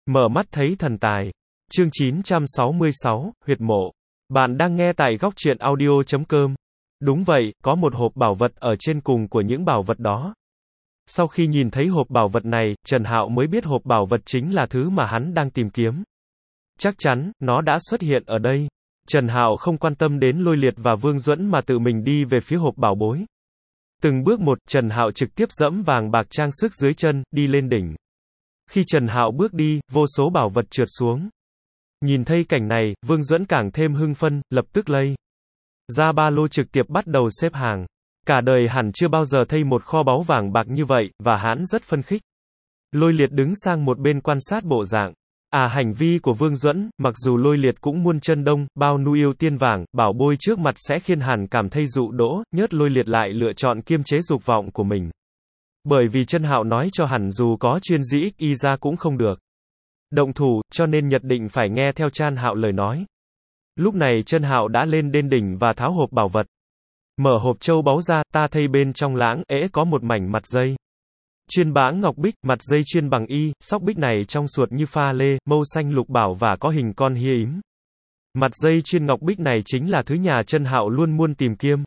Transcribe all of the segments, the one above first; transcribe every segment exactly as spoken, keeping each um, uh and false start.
Mở mắt thấy thần tài. Chương chín trăm sáu mươi sáu, huyệt mộ. Bạn đang nghe tại góc truyện audio chấm com. Đúng vậy, có một hộp bảo vật ở trên cùng của những bảo vật đó. Sau khi nhìn thấy hộp bảo vật này, Trần Hạo mới biết hộp bảo vật chính là thứ mà hắn đang tìm kiếm. Chắc chắn, nó đã xuất hiện ở đây. Trần Hạo không quan tâm đến Lôi Liệt và Vương Duẫn mà tự mình đi về phía hộp bảo bối. Từng bước một, Trần Hạo trực tiếp dẫm vàng bạc trang sức dưới chân, đi lên đỉnh. Khi Trần Hạo bước đi, vô số bảo vật trượt xuống. Nhìn thấy cảnh này, Vương Duẫn càng thêm hưng phấn, lập tức lấy ra ba lô trực tiếp bắt đầu xếp hàng. Cả đời hẳn chưa bao giờ thấy một kho báu vàng bạc như vậy, và hắn rất phấn khích. Lôi Liệt đứng sang một bên quan sát bộ dạng. À hành vi của Vương Duẫn, mặc dù Lôi Liệt cũng muôn chân đông, bao nu yêu tiên vàng, bảo bối trước mặt sẽ khiến hắn cảm thấy dụ dỗ, nhớt Lôi Liệt lại lựa chọn kiềm chế dục vọng của mình. Bởi vì Trần Hạo nói cho hẳn dù có chuyên dĩ y ra cũng không được động thủ, cho nên nhất định phải nghe theo Trần Hạo lời nói. Lúc này Trần Hạo đã lên đến đỉnh và tháo hộp bảo vật. Mở hộp châu báu ra, ta thấy bên trong láng ễ có một mảnh mặt dây chuyên báng ngọc bích, mặt dây chuyên bằng y, sóc bích này trong suốt như pha lê, màu xanh lục bảo và có hình con hia ím. Mặt dây chuyên ngọc bích này chính là thứ nhà Trần Hạo luôn muốn tìm kiếm.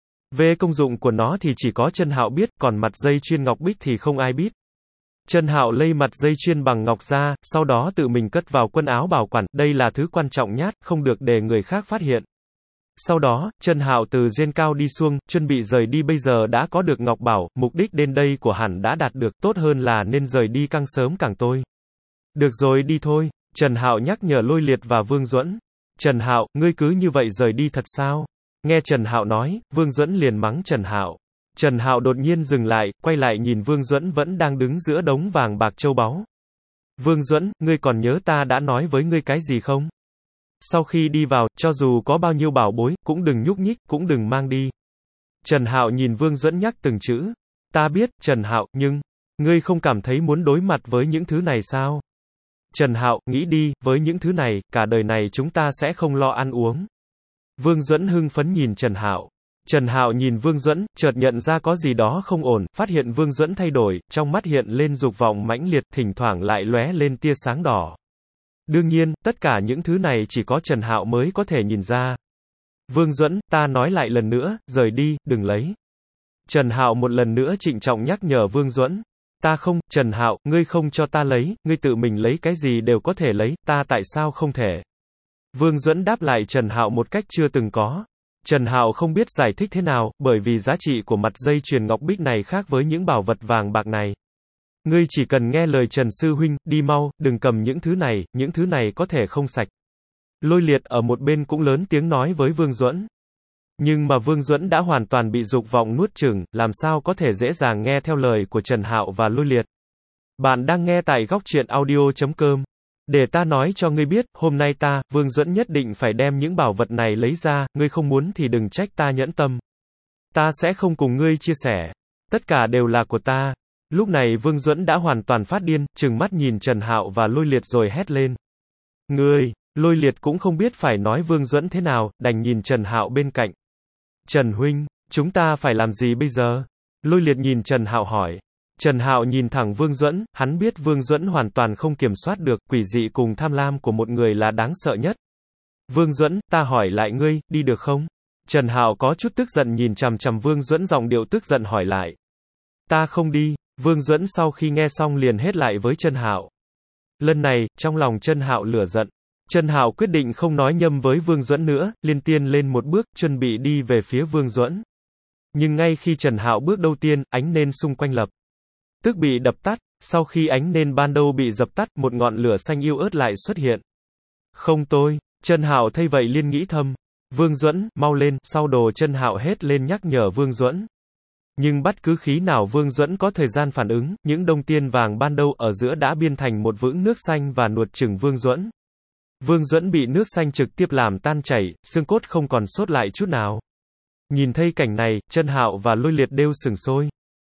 Về công dụng của nó thì chỉ có Trần Hạo biết, còn mặt dây chuyên ngọc bích thì không ai biết. Trần Hạo lấy mặt dây chuyên bằng ngọc ra, sau đó tự mình cất vào quần áo bảo quản, đây là thứ quan trọng nhất, không được để người khác phát hiện. Sau đó, Trần Hạo từ trên cao đi xuống, chuẩn bị rời đi bây giờ đã có được ngọc bảo, mục đích đến đây của hắn đã đạt được, tốt hơn là nên rời đi càng sớm càng tôi. Được rồi đi thôi, Trần Hạo nhắc nhở Lôi Liệt và Vương Duẫn. Trần Hạo, ngươi cứ như vậy rời đi thật sao? Nghe Trần Hạo nói, Vương Duẫn liền mắng Trần Hạo. Trần Hạo đột nhiên dừng lại, quay lại nhìn Vương Duẫn vẫn đang đứng giữa đống vàng bạc châu báu. Vương Duẫn, ngươi còn nhớ ta đã nói với ngươi cái gì không? Sau khi đi vào, cho dù có bao nhiêu bảo bối, cũng đừng nhúc nhích, cũng đừng mang đi. Trần Hạo nhìn Vương Duẫn nhắc từng chữ. Ta biết, Trần Hạo, nhưng, ngươi không cảm thấy muốn đối mặt với những thứ này sao? Trần Hạo, nghĩ đi, với những thứ này, cả đời này chúng ta sẽ không lo ăn uống. Vương Duẫn hưng phấn nhìn Trần Hạo. Trần Hạo nhìn Vương Duẫn, chợt nhận ra có gì đó không ổn, phát hiện Vương Duẫn thay đổi, trong mắt hiện lên dục vọng mãnh liệt, thỉnh thoảng lại lóe lên tia sáng đỏ. Đương nhiên, tất cả những thứ này chỉ có Trần Hạo mới có thể nhìn ra. Vương Duẫn, ta nói lại lần nữa, rời đi, đừng lấy. Trần Hạo một lần nữa trịnh trọng nhắc nhở Vương Duẫn. Ta không, Trần Hạo, ngươi không cho ta lấy, ngươi tự mình lấy cái gì đều có thể lấy, ta tại sao không thể? Vương Duẫn đáp lại Trần Hạo một cách chưa từng có. Trần Hạo không biết giải thích thế nào, bởi vì giá trị của mặt dây chuyền ngọc bích này khác với những bảo vật vàng bạc này. Ngươi chỉ cần nghe lời Trần Sư Huynh, đi mau, đừng cầm những thứ này, những thứ này có thể không sạch. Lôi Liệt ở một bên cũng lớn tiếng nói với Vương Duẫn. Nhưng mà Vương Duẫn đã hoàn toàn bị dục vọng nuốt chửng, làm sao có thể dễ dàng nghe theo lời của Trần Hạo và Lôi Liệt. Bạn đang nghe tại góc truyện audio chấm com. Để ta nói cho ngươi biết, hôm nay ta, Vương Duẫn nhất định phải đem những bảo vật này lấy ra, ngươi không muốn thì đừng trách ta nhẫn tâm. Ta sẽ không cùng ngươi chia sẻ. Tất cả đều là của ta. Lúc này Vương Duẫn đã hoàn toàn phát điên, trừng mắt nhìn Trần Hạo và Lôi Liệt rồi hét lên. Ngươi, Lôi Liệt cũng không biết phải nói Vương Duẫn thế nào, đành nhìn Trần Hạo bên cạnh. Trần Huynh, chúng ta phải làm gì bây giờ? Lôi Liệt nhìn Trần Hạo hỏi. Trần Hạo nhìn thẳng Vương Duẫn, hắn biết Vương Duẫn hoàn toàn không kiểm soát được, quỷ dị cùng tham lam của một người là đáng sợ nhất. Vương Duẫn, ta hỏi lại ngươi, đi được không? Trần Hạo có chút tức giận nhìn chằm chằm Vương Duẫn giọng điệu tức giận hỏi lại. Ta không đi. Vương Duẫn sau khi nghe xong liền hét lại với Trần Hạo. Lần này, trong lòng Trần Hạo lửa giận. Trần Hạo quyết định không nói nhâm với Vương Duẫn nữa, liên tiên lên một bước, chuẩn bị đi về phía Vương Duẫn. Nhưng ngay khi Trần Hạo bước đầu tiên, ánh nến xung quanh lập tức bị đập tắt, sau khi ánh nến ban đầu bị dập tắt, một ngọn lửa xanh yếu ớt lại xuất hiện. Không tôi, Trần Hạo thấy vậy liên nghĩ thầm. Vương Duẫn, mau lên, sau đồ Trần Hạo hét lên nhắc nhở Vương Duẫn. Nhưng bất cứ khí nào Vương Duẫn có thời gian phản ứng, những đồng tiền vàng ban đầu ở giữa đã biến thành một vũng nước xanh và nuốt chửng Vương Duẫn. Vương Duẫn bị nước xanh trực tiếp làm tan chảy, xương cốt không còn sót lại chút nào. Nhìn thấy cảnh này, Trần Hạo và Lôi Liệt đều sửng sôi.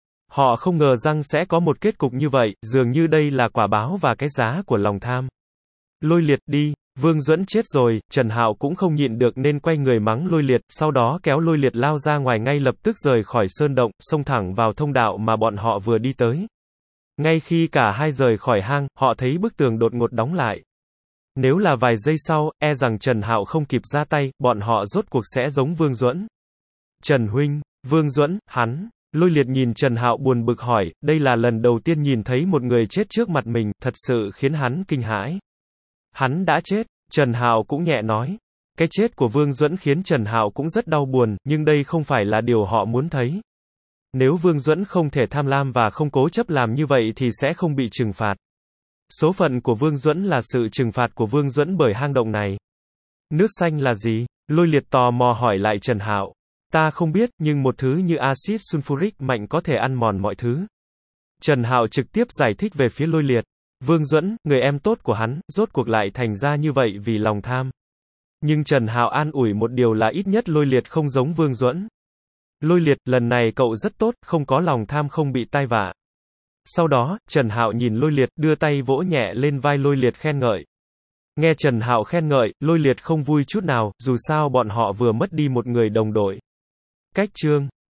Họ không ngờ rằng sẽ có một kết cục như vậy, dường như đây là quả báo và cái giá của lòng tham. Lôi Liệt đi, Vương Duẫn chết rồi, Trần Hạo cũng không nhịn được nên quay người mắng Lôi Liệt, sau đó kéo Lôi Liệt lao ra ngoài ngay lập tức rời khỏi sơn động, xông thẳng vào thông đạo mà bọn họ vừa đi tới. Ngay khi cả hai rời khỏi hang, họ thấy bức tường đột ngột đóng lại. Nếu là vài giây sau, e rằng Trần Hạo không kịp ra tay, bọn họ rốt cuộc sẽ giống Vương Duẫn. Trần huynh, Vương Duẫn, hắn. Lôi Liệt nhìn Trần Hạo buồn bực hỏi, đây là lần đầu tiên nhìn thấy một người chết trước mặt mình, thật sự khiến hắn kinh hãi. Hắn đã chết, Trần Hạo cũng nhẹ nói. Cái chết của Vương Duẫn khiến Trần Hạo cũng rất đau buồn, nhưng đây không phải là điều họ muốn thấy. Nếu Vương Duẫn không thể tham lam và không cố chấp làm như vậy thì sẽ không bị trừng phạt. Số phận của Vương Duẫn là sự trừng phạt của Vương Duẫn bởi hang động này. Nước xanh là gì? Lôi Liệt tò mò hỏi lại Trần Hạo. Ta không biết, nhưng một thứ như axit sulfuric mạnh có thể ăn mòn mọi thứ. Trần Hạo trực tiếp giải thích về phía Lôi Liệt. Vương Duẫn, người em tốt của hắn, rốt cuộc lại thành ra như vậy vì lòng tham. Nhưng Trần Hạo an ủi một điều là ít nhất Lôi Liệt không giống Vương Duẫn. Lôi Liệt, lần này cậu rất tốt, không có lòng tham không bị tai vạ. Sau đó, Trần Hạo nhìn Lôi Liệt, đưa tay vỗ nhẹ lên vai Lôi Liệt khen ngợi. Nghe Trần Hạo khen ngợi, Lôi Liệt không vui chút nào, dù sao bọn họ vừa mất đi một người đồng đội. Cách chương